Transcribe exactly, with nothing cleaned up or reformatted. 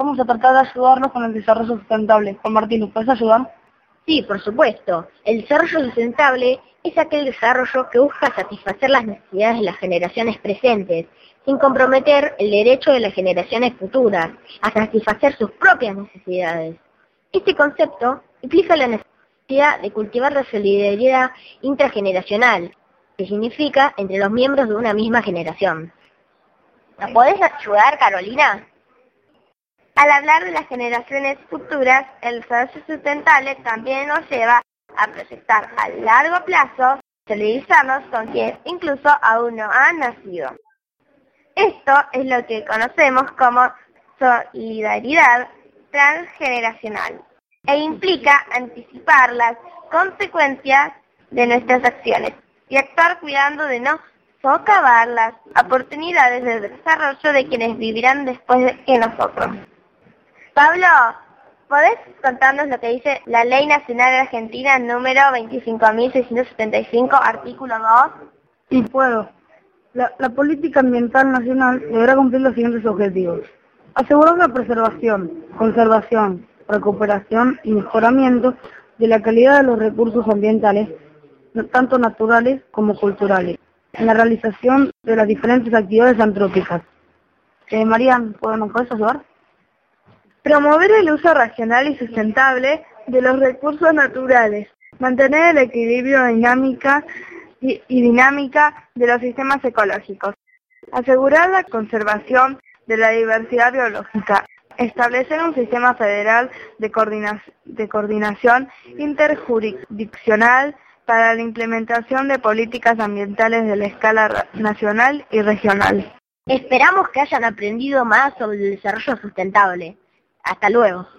vamos a tratar de ayudarlos con el desarrollo sustentable. Juan Martín, ¿nos puedes ayudar? Sí, por supuesto. El desarrollo sustentable es aquel desarrollo que busca satisfacer las necesidades de las generaciones presentes, sin comprometer el derecho de las generaciones futuras a satisfacer sus propias necesidades. Este concepto implica la necesidad de cultivar la solidaridad intrageneracional, que significa entre los miembros de una misma generación. ¿Nos podés ayudar, Carolina? Al hablar de las generaciones futuras, el desarrollo sustentable también nos lleva a proyectar a largo plazo, solidarizarnos con quienes incluso aún no han nacido. Esto es lo que conocemos como solidaridad transgeneracional e implica anticipar las consecuencias de nuestras acciones y actuar cuidando de no socavar las oportunidades de desarrollo de quienes vivirán después de que nosotros. Pablo, ¿podés contarnos lo que dice la Ley Nacional Argentina número veinticinco mil seiscientos setenta y cinco, artículo dos? Sí, puedo. La, la política ambiental nacional deberá cumplir los siguientes objetivos: asegurar la preservación, conservación, recuperación y mejoramiento de la calidad de los recursos ambientales, tanto naturales como culturales, en la realización de las diferentes actividades antrópicas. Eh, Marian, ¿nos puedes ayudar? Promover el uso racional y sustentable de los recursos naturales, mantener el equilibrio dinámica y, y dinámica de los sistemas ecológicos, asegurar la conservación de la diversidad biológica, establecer un sistema federal de, coordina de coordinación interjurisdiccional para la implementación de políticas ambientales de la escala nacional y regional. Esperamos que hayan aprendido más sobre el desarrollo sustentable. Hasta luego.